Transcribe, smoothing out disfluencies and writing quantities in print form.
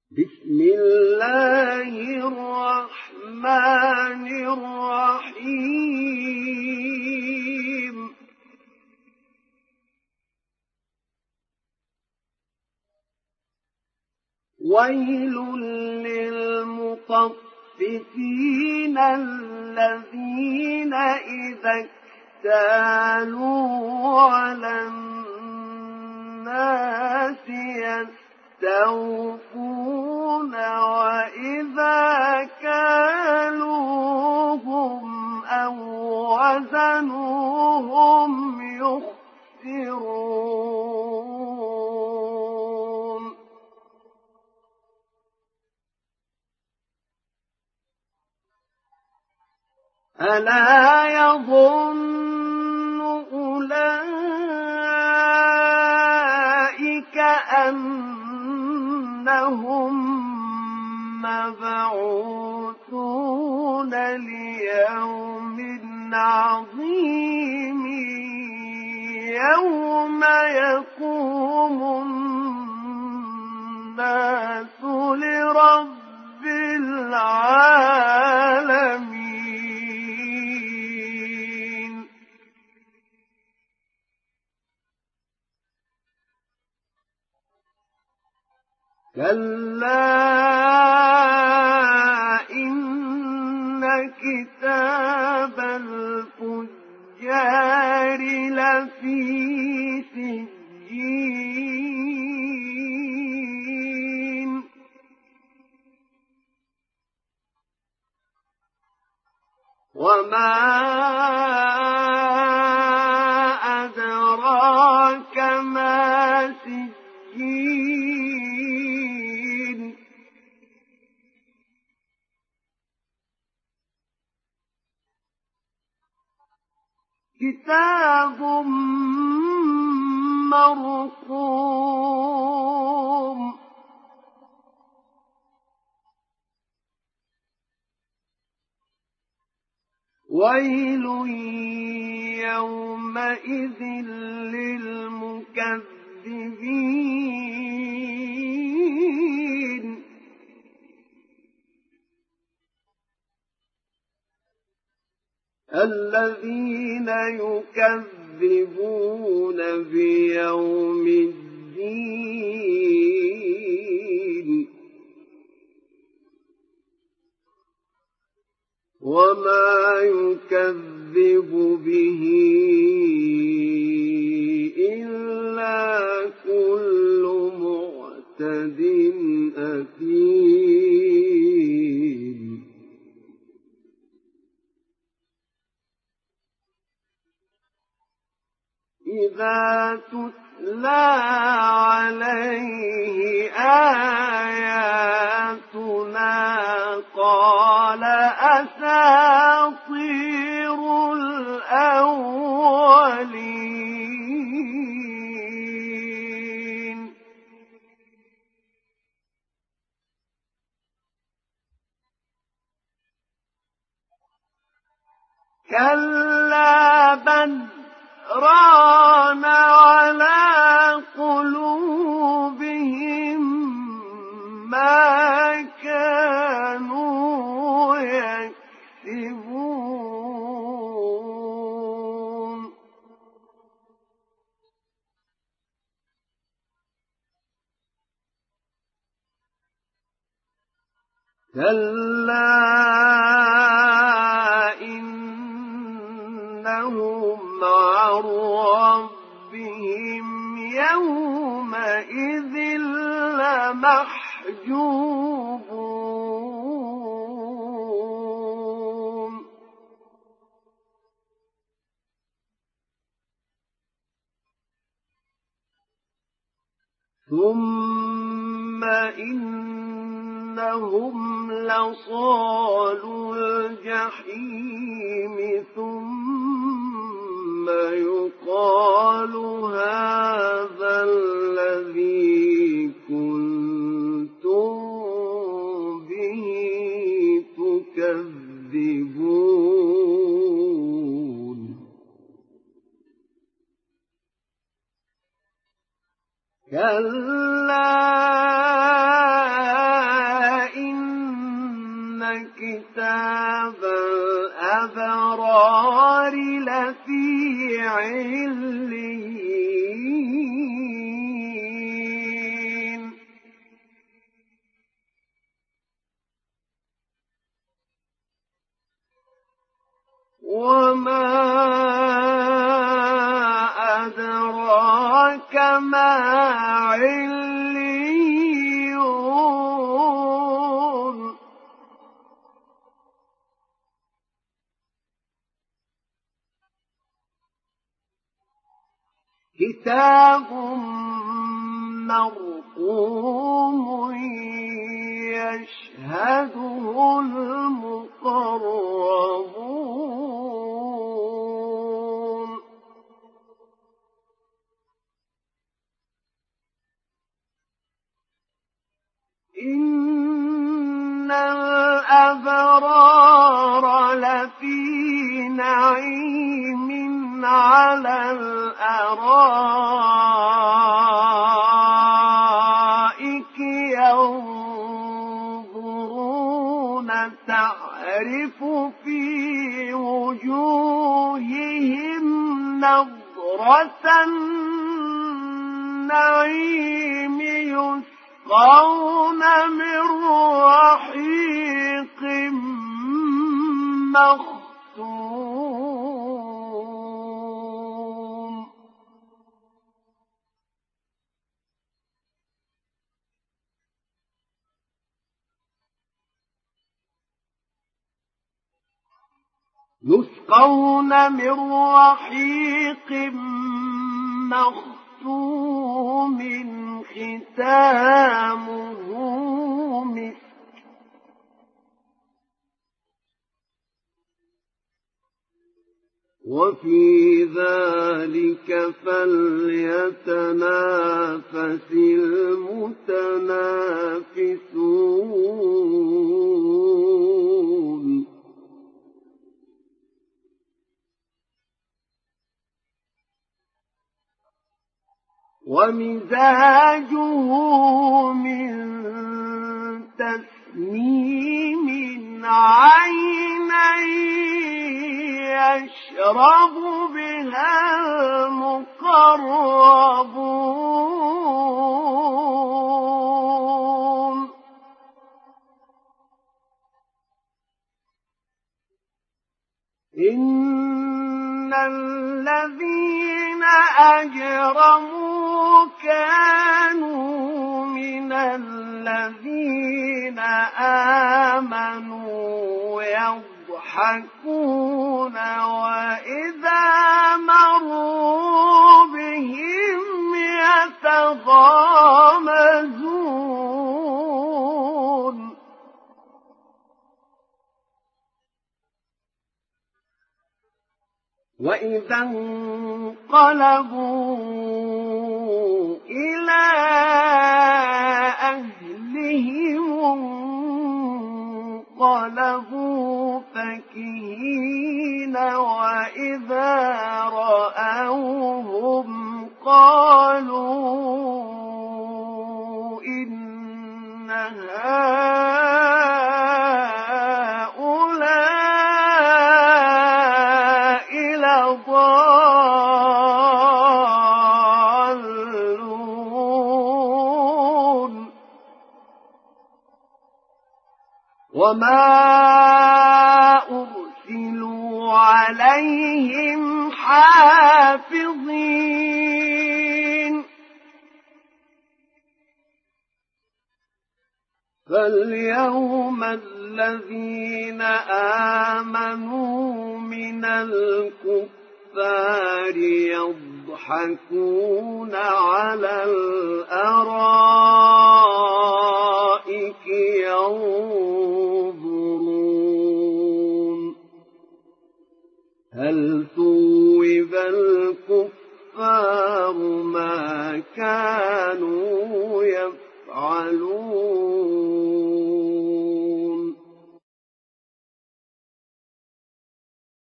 بسم الله الرحمن الرحيم ويل للمطففين الذين إذا اكتالوا على الناس يستوفون وإذا كالوهم أو وزنوهم يخسرون ألا يظن أولئك أنهم مبعوثون ليوم عظيم يوم يقوم الناس لرب العالمين كلا إن كتاب الفجار لفي سجين وما أدراك ما سجين كتاب مرقوم ويل يومئذ للمكذبين الذين يكذبون بيوم الدين وما يكذب به إلا كل معتد أثيم إذا تتلى عليه آياتنا قال أساطير الأولين كلا بل ران على قلوبهم ما كانوا يكسبون كلا إنهم عن ربهم يومئذ لمحجوبون ثم إنهم لصالو الجحيم ثم يقال هذا الذي كنتم به تكذبون كلا كتاب الأبرار لفي عليين وما أدراك ما عليون كتاب مرقوم يشهده المقربون إن الأبرار لفي نعيم على الأرائك ينظرون تعرف في وجوههم نضرة النعيم يسقون من رحيق مختوم يسقون من رحيق مختوم ختامه مسك وفي ذلك فليتنافس المتنافسون ومزاجه من تسنيم عينا يشرب بها المقربون إن الذين أجرموا كانوا من الذين آمنوا يضحكون وإذا مروا بهم يتغامزون وإذا انقلبوا إلى أهلهم انقلبوا فكهين وإذا رأوهم قالوا إن هؤلاء لضالون وما أرسلوا عليهم حافظين فاليوم الذين آمنوا من الكفار يضحكون على الأرائك ينظرون هل ثوب الكفار ما كانوا يفعلون